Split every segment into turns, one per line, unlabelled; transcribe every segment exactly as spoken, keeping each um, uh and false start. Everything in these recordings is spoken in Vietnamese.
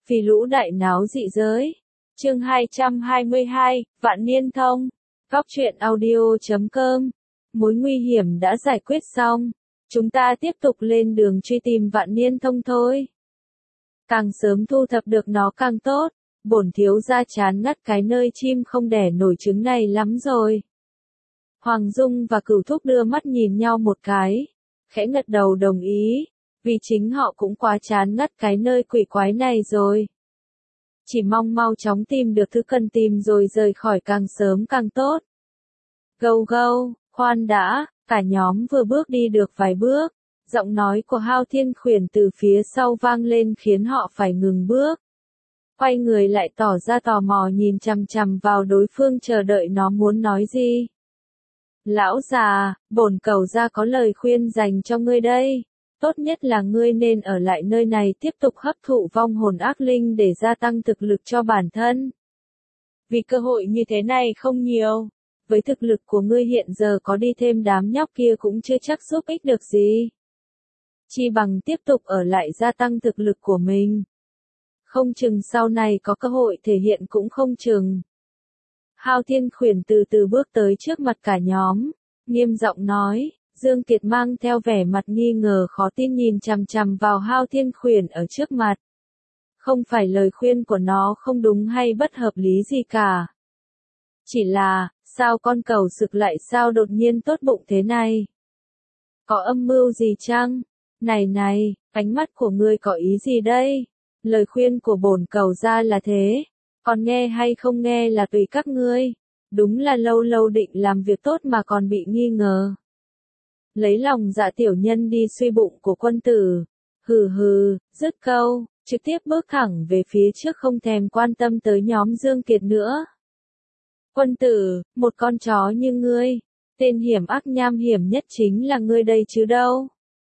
Vì lũ đại náo dị giới. Chương hai trăm hai mươi hai, Vạn Niên Thông. Góc truyện audio chấm com. Mối nguy hiểm đã giải quyết xong. Chúng ta tiếp tục lên đường truy tìm Vạn Niên Thông thôi. Càng sớm thu thập được nó càng tốt. Bổn thiếu gia chán ngắt cái nơi chim không đẻ nổi trứng này lắm rồi. Hoàng Dung và Cửu Thúc đưa mắt nhìn nhau một cái. Khẽ gật đầu đồng ý. Vì chính họ cũng quá chán ngắt cái nơi quỷ quái này rồi. Chỉ mong mau chóng tìm được thứ cần tìm rồi rời khỏi càng sớm càng tốt. Gâu gâu, khoan đã, cả nhóm vừa bước đi được vài bước. Giọng nói của Hao Thiên Khuyển từ phía sau vang lên khiến họ phải ngừng bước. Quay người lại tỏ ra tò mò nhìn chằm chằm vào đối phương chờ đợi nó muốn nói gì. Lão già, bổn cẩu gia có lời khuyên dành cho ngươi đây. Tốt nhất là ngươi nên ở lại nơi này tiếp tục hấp thụ vong hồn ác linh để gia tăng thực lực cho bản thân. Vì cơ hội như thế này không nhiều. Với thực lực của ngươi hiện giờ có đi thêm đám nhóc kia cũng chưa chắc giúp ích được gì. Chi bằng tiếp tục ở lại gia tăng thực lực của mình. Không chừng sau này có cơ hội thể hiện cũng không chừng. Hao Thiên Khuyển từ từ bước tới trước mặt cả nhóm, nghiêm giọng nói. Dương Kiệt mang theo vẻ mặt nghi ngờ khó tin nhìn chằm chằm vào Hao Thiên Khuyển ở trước mặt. Không phải lời khuyên của nó không đúng hay bất hợp lý gì cả. Chỉ là, sao con cẩu sực lại sao đột nhiên tốt bụng thế này? Có âm mưu gì chăng? Này này, ánh mắt của ngươi có ý gì đây? Lời khuyên của bổn cẩu gia là thế, còn nghe hay không nghe là tùy các ngươi. Đúng là lâu lâu định làm việc tốt mà còn bị nghi ngờ. Lấy lòng dạ tiểu nhân đi suy bụng của quân tử. Hừ hừ, dứt câu, trực tiếp bước thẳng về phía trước không thèm quan tâm tới nhóm Dương Kiệt nữa. Quân tử, một con chó như ngươi, tên hiểm ác nham hiểm nhất chính là ngươi đây chứ đâu.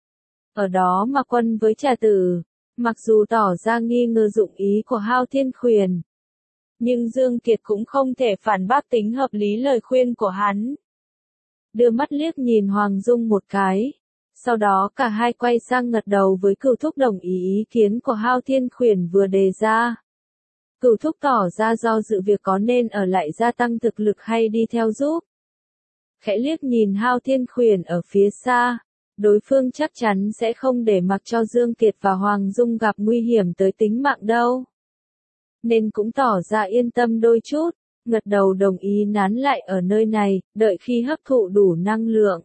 Ở đó mà quân với trà tử, mặc dù tỏ ra nghi ngờ dụng ý của Hao Thiên Khuyển. Nhưng Dương Kiệt cũng không thể phản bác tính hợp lý lời khuyên của hắn. Đưa mắt liếc nhìn Hoàng Dung một cái. Sau đó cả hai quay sang gật đầu với Cửu Thúc đồng ý ý kiến của Hao Thiên Khuyển vừa đề ra. Cửu Thúc tỏ ra do dự việc có nên ở lại gia tăng thực lực hay đi theo giúp. Khẽ liếc nhìn Hao Thiên Khuyển ở phía xa. Đối phương chắc chắn sẽ không để mặc cho Dương Kiệt và Hoàng Dung gặp nguy hiểm tới tính mạng đâu. Nên cũng tỏ ra yên tâm đôi chút. Ngật đầu đồng ý nán lại ở nơi này, đợi khi hấp thụ đủ năng lượng.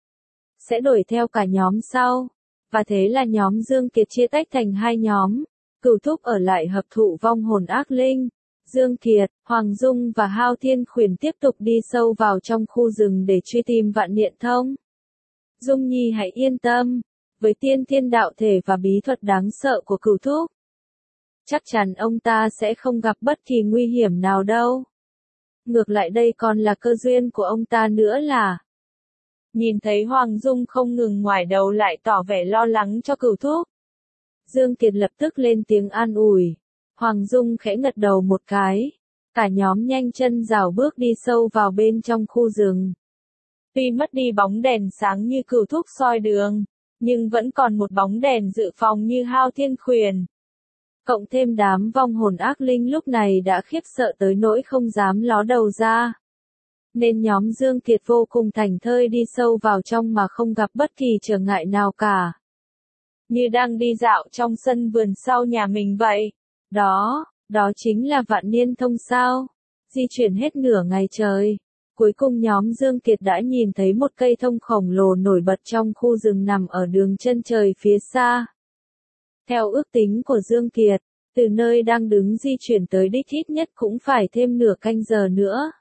Sẽ đuổi theo cả nhóm sau. Và thế là nhóm Dương Kiệt chia tách thành hai nhóm. Cửu Thúc ở lại hấp thụ vong hồn ác linh. Dương Kiệt, Hoàng Dung và Hao Thiên Khuyển tiếp tục đi sâu vào trong khu rừng để truy tìm Vạn Niên Thông. Dung Nhi hãy yên tâm. Với tiên thiên đạo thể và bí thuật đáng sợ của Cửu Thúc, chắc chắn ông ta sẽ không gặp bất kỳ nguy hiểm nào đâu. Ngược lại đây còn là cơ duyên của ông ta nữa là. Nhìn thấy Hoàng Dung không ngừng ngoải đầu lại tỏ vẻ lo lắng cho Cửu Thúc. Dương Kiệt lập tức lên tiếng an ủi. Hoàng Dung khẽ gật đầu một cái. Cả nhóm nhanh chân rảo bước đi sâu vào bên trong khu rừng. Tuy mất đi bóng đèn sáng như Cửu Thúc soi đường, nhưng vẫn còn một bóng đèn dự phòng như Hao Thiên Khuyển. Cộng thêm đám vong hồn ác linh lúc này đã khiếp sợ tới nỗi không dám ló đầu ra. Nên nhóm Dương Kiệt vô cùng thảnh thơi đi sâu vào trong mà không gặp bất kỳ trở ngại nào cả. Như đang đi dạo trong sân vườn sau nhà mình vậy. Đó, đó chính là Vạn Niên Thông sao. Di chuyển hết nửa ngày trời. Cuối cùng nhóm Dương Kiệt đã nhìn thấy một cây thông khổng lồ nổi bật trong khu rừng nằm ở đường chân trời phía xa. Theo ước tính của Dương Kiệt, từ nơi đang đứng di chuyển tới đích ít nhất cũng phải thêm nửa canh giờ nữa.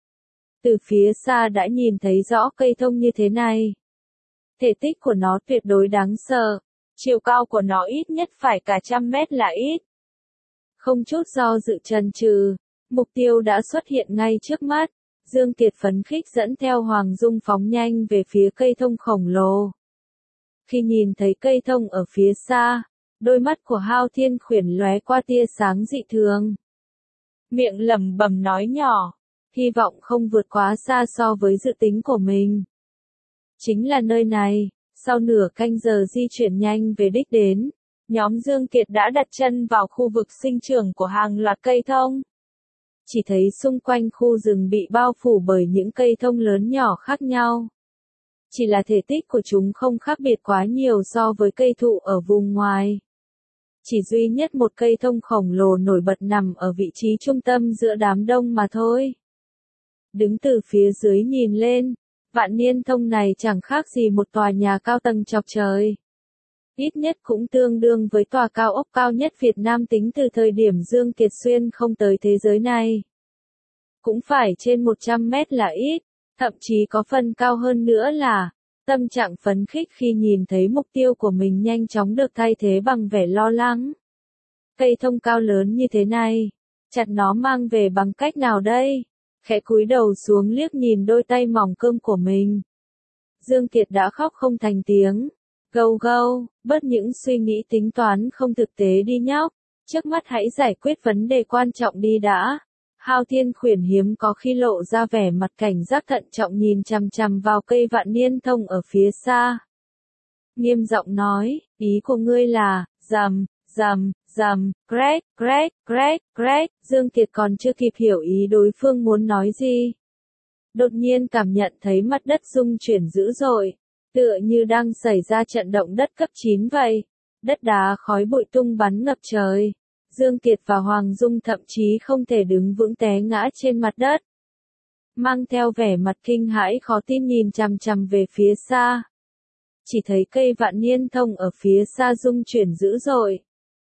Từ phía xa đã nhìn thấy rõ cây thông như thế này. Thể tích của nó tuyệt đối đáng sợ, chiều cao của nó ít nhất phải cả trăm mét là ít. Không chút do dự chần chừ, mục tiêu đã xuất hiện ngay trước mắt. Dương Kiệt phấn khích dẫn theo Hoàng Dung phóng nhanh về phía cây thông khổng lồ. Khi nhìn thấy cây thông ở phía xa, đôi mắt của Hao Thiên Khuyển lóe qua tia sáng dị thường. Miệng lẩm bẩm nói nhỏ, hy vọng không vượt quá xa so với dự tính của mình. Chính là nơi này, sau nửa canh giờ di chuyển nhanh về đích đến, nhóm Dương Kiệt đã đặt chân vào khu vực sinh trưởng của hàng loạt cây thông. Chỉ thấy xung quanh khu rừng bị bao phủ bởi những cây thông lớn nhỏ khác nhau. Chỉ là thể tích của chúng không khác biệt quá nhiều so với cây thụ ở vùng ngoài. Chỉ duy nhất một cây thông khổng lồ nổi bật nằm ở vị trí trung tâm giữa đám đông mà thôi. Đứng từ phía dưới nhìn lên, vạn niên thông này chẳng khác gì một tòa nhà cao tầng chọc trời. Ít nhất cũng tương đương với tòa cao ốc cao nhất Việt Nam tính từ thời điểm Dương Kiệt xuyên không tới thế giới này. Cũng phải trên một trăm mét là ít, thậm chí có phần cao hơn nữa là, tâm trạng phấn khích khi nhìn thấy mục tiêu của mình nhanh chóng được thay thế bằng vẻ lo lắng. Cây thông cao lớn như thế này, chặt nó mang về bằng cách nào đây? Khẽ cúi đầu xuống liếc nhìn đôi tay mỏng cơm của mình. Dương Kiệt đã khóc không thành tiếng. Gâu gâu, bớt những suy nghĩ tính toán không thực tế đi nhóc. Trước mắt hãy giải quyết vấn đề quan trọng đi đã. Hao Thiên Khuyển hiếm có khi lộ ra vẻ mặt cảnh giác thận trọng nhìn chằm chằm vào cây vạn niên thông ở phía xa. Nghiêm giọng nói, ý của ngươi là, rầm, rầm, rầm, crack, crack, crack, crack. Dương Kiệt còn chưa kịp hiểu ý đối phương muốn nói gì. Đột nhiên cảm nhận thấy mặt đất rung chuyển dữ dội, tựa như đang xảy ra trận động đất cấp chín vậy. Đất đá khói bụi tung bắn ngập trời. Dương Kiệt và Hoàng Dung thậm chí không thể đứng vững té ngã trên mặt đất. Mang theo vẻ mặt kinh hãi khó tin nhìn chằm chằm về phía xa. Chỉ thấy cây vạn niên thông ở phía xa rung chuyển dữ dội.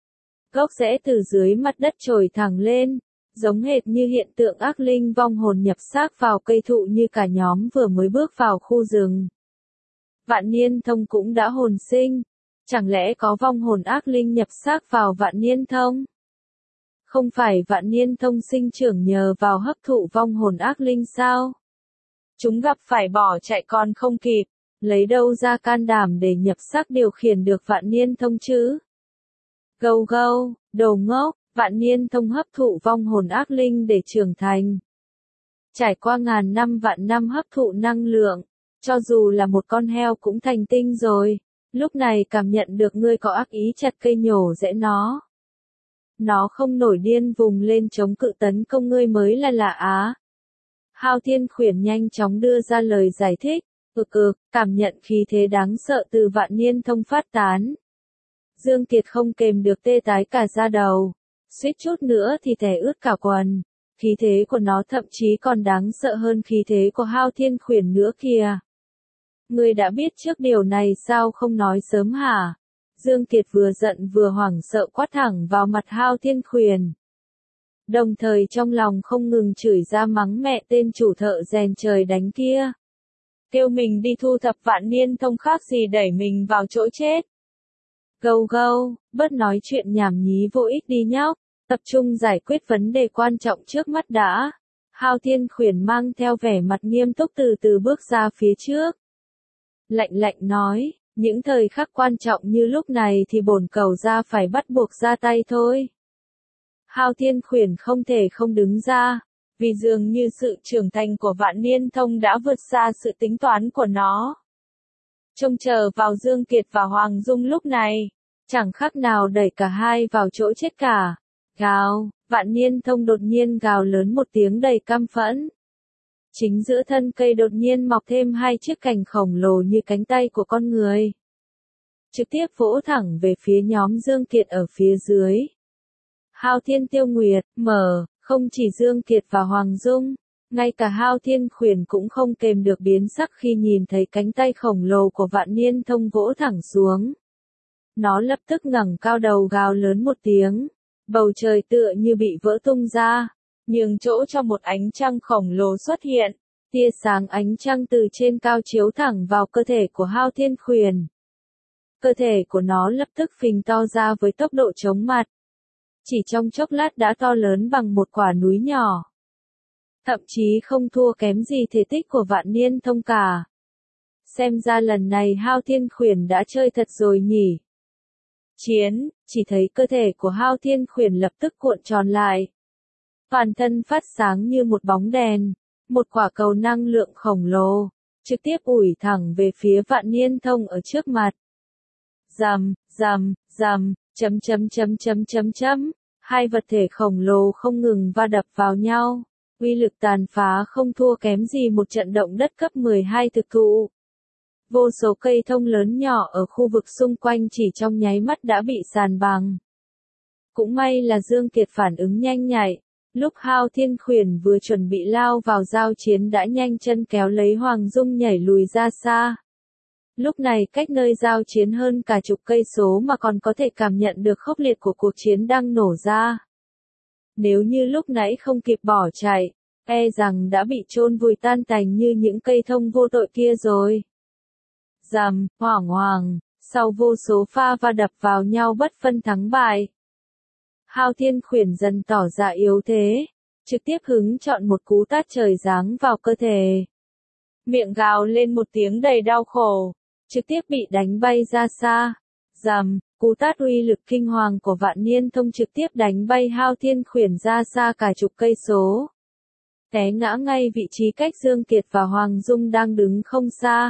Gốc rễ từ dưới mặt đất trồi thẳng lên, giống hệt như hiện tượng ác linh vong hồn nhập xác vào cây thụ như cả nhóm vừa mới bước vào khu rừng. Vạn niên thông cũng đã hồn sinh, chẳng lẽ có vong hồn ác linh nhập xác vào vạn niên thông? Không phải vạn niên thông sinh trưởng nhờ vào hấp thụ vong hồn ác linh sao? Chúng gặp phải bỏ chạy còn không kịp, lấy đâu ra can đảm để nhập xác điều khiển được vạn niên thông chứ? Gâu gâu, đồ ngốc, vạn niên thông hấp thụ vong hồn ác linh để trưởng thành. Trải qua ngàn năm vạn năm hấp thụ năng lượng, cho dù là một con heo cũng thành tinh rồi, lúc này cảm nhận được ngươi có ác ý chặt cây nhổ rễ nó. Nó không nổi điên vùng lên chống cự tấn công ngươi mới là lạ á. Hao Thiên Khuyển nhanh chóng đưa ra lời giải thích, ực ực, cảm nhận khí thế đáng sợ từ vạn niên thông phát tán. Dương Kiệt không kềm được tê tái cả da đầu, suýt chút nữa thì tè ướt cả quần. Khí thế của nó thậm chí còn đáng sợ hơn khí thế của Hao Thiên Khuyển nữa kìa. Ngươi đã biết trước điều này sao không nói sớm hả? Dương Kiệt vừa giận vừa hoảng sợ quát thẳng vào mặt Hao Thiên Khuyển. Đồng thời trong lòng không ngừng chửi ra mắng mẹ tên chủ thợ rèn trời đánh kia. Kêu mình đi thu thập vạn niên thông khác gì đẩy mình vào chỗ chết. Gâu gâu, bớt nói chuyện nhảm nhí vô ích đi nhóc, tập trung giải quyết vấn đề quan trọng trước mắt đã. Hao Thiên Khuyển mang theo vẻ mặt nghiêm túc từ từ bước ra phía trước. Lạnh lạnh nói, những thời khắc quan trọng như lúc này thì bổn cầu gia phải bắt buộc ra tay thôi. Hao Thiên Khuyển không thể không đứng ra, vì dường như sự trưởng thành của vạn niên thông đã vượt xa sự tính toán của nó. Trông chờ vào Dương Kiệt và Hoàng Dung lúc này, chẳng khác nào đẩy cả hai vào chỗ chết cả. Gào, vạn niên thông đột nhiên gào lớn một tiếng đầy căm phẫn. Chính giữa thân cây đột nhiên mọc thêm hai chiếc cành khổng lồ như cánh tay của con người. Trực tiếp vỗ thẳng về phía nhóm Dương Kiệt ở phía dưới. Hao Thiên Tiêu Nguyệt, mở, không chỉ Dương Kiệt và Hoàng Dung, ngay cả Hao Thiên Khuyển cũng không kềm được biến sắc khi nhìn thấy cánh tay khổng lồ của vạn niên thông vỗ thẳng xuống. Nó lập tức ngẩng cao đầu gào lớn một tiếng, bầu trời tựa như bị vỡ tung ra, nhường chỗ cho một ánh trăng khổng lồ xuất hiện, tia sáng ánh trăng từ trên cao chiếu thẳng vào cơ thể của Hao Thiên Khuyển. Cơ thể của nó lập tức phình to ra với tốc độ chóng mặt. Chỉ trong chốc lát đã to lớn bằng một quả núi nhỏ. Thậm chí không thua kém gì thể tích của vạn niên thông cả. Xem ra lần này Hao Thiên Khuyển đã chơi thật rồi nhỉ. Chiến, chỉ thấy cơ thể của Hao Thiên Khuyển lập tức cuộn tròn lại. Toàn thân phát sáng như một bóng đèn, một quả cầu năng lượng khổng lồ, trực tiếp ủi thẳng về phía vạn niên thông ở trước mặt. Rầm, rầm, rầm, Chấm chấm chấm chấm chấm chấm. Hai vật thể khổng lồ không ngừng va đập vào nhau. Uy lực tàn phá không thua kém gì một trận động đất cấp mười hai thực thụ. Vô số cây thông lớn nhỏ ở khu vực xung quanh chỉ trong nháy mắt đã bị sàn bằng. Cũng may là Dương Kiệt phản ứng nhanh nhạy. Lúc Hao Thiên Khuyển vừa chuẩn bị lao vào giao chiến đã nhanh chân kéo lấy Hoàng Dung nhảy lùi ra xa. Lúc này cách nơi giao chiến hơn cả chục cây số mà còn có thể cảm nhận được khốc liệt của cuộc chiến đang nổ ra. Nếu như lúc nãy không kịp bỏ chạy, e rằng đã bị chôn vùi tan tành như những cây thông vô tội kia rồi. Rầm, hoảng hoàng, sau vô số pha va đập vào nhau bất phân thắng bại. Hao Thiên Khuyển dần tỏ ra yếu thế, trực tiếp hứng chọn một cú tát trời giáng vào cơ thể. Miệng gào lên một tiếng đầy đau khổ, trực tiếp bị đánh bay ra xa. Rầm, cú tát uy lực kinh hoàng của Vạn Niên Thông trực tiếp đánh bay Hao Thiên Khuyển ra xa cả chục cây số. Té ngã ngay vị trí cách Dương Kiệt và Hoàng Dung đang đứng không xa.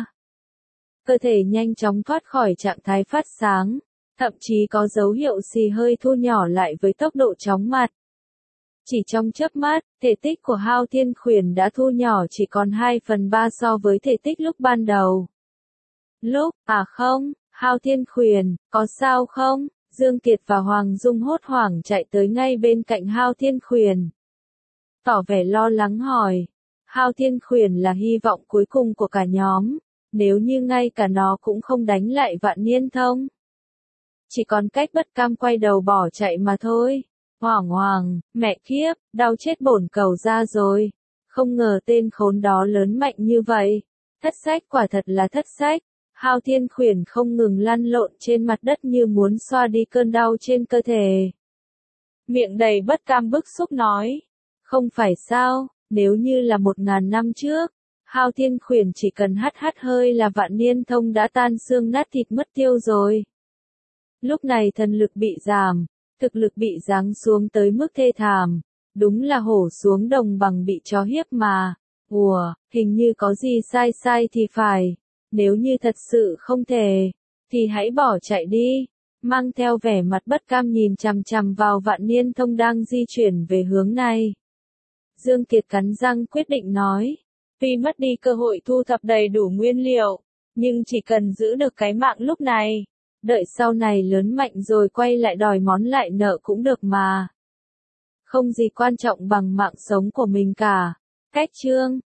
Cơ thể nhanh chóng thoát khỏi trạng thái phát sáng, thậm chí có dấu hiệu xì hơi thu nhỏ lại với tốc độ chóng mặt. Chỉ trong chớp mắt, thể tích của Hao Thiên Khuyển đã thu nhỏ chỉ còn hai phần ba so với thể tích lúc ban đầu. Lúc, à không, Hao Thiên Khuyển, có sao không? Dương Kiệt và Hoàng Dung hốt hoảng chạy tới ngay bên cạnh Hao Thiên Khuyển. Tỏ vẻ lo lắng hỏi. Hao Thiên Khuyển là hy vọng cuối cùng của cả nhóm, nếu như ngay cả nó cũng không đánh lại Vạn Niên Thông. Chỉ còn cách bất cam quay đầu bỏ chạy mà thôi. Hoảng hoàng, mẹ kiếp, đau chết bổn cầu ra rồi. Không ngờ tên khốn đó lớn mạnh như vậy. Thất sách quả thật là thất sách. Hao Thiên Khuyển không ngừng lăn lộn trên mặt đất như muốn xoa đi cơn đau trên cơ thể. Miệng đầy bất cam bức xúc nói. Không phải sao, nếu như là một ngàn năm trước, Hao Thiên Khuyển chỉ cần hắt hắt hơi là Vạn Niên Thông đã tan xương nát thịt mất tiêu rồi. Lúc này thần lực bị giảm, thực lực bị giáng xuống tới mức thê thảm, đúng là hổ xuống đồng bằng bị chó hiếp mà. Ủa, hình như có gì sai sai thì phải, nếu như thật sự không thể, thì hãy bỏ chạy đi. Mang theo vẻ mặt bất cam nhìn chằm chằm vào Vạn Niên Thông đang di chuyển về hướng này. Dương Kiệt cắn răng quyết định nói, tuy mất đi cơ hội thu thập đầy đủ nguyên liệu, nhưng chỉ cần giữ được cái mạng lúc này, đợi sau này lớn mạnh rồi quay lại đòi món lại nợ cũng được mà. Không gì quan trọng bằng mạng sống của mình cả. Cách chương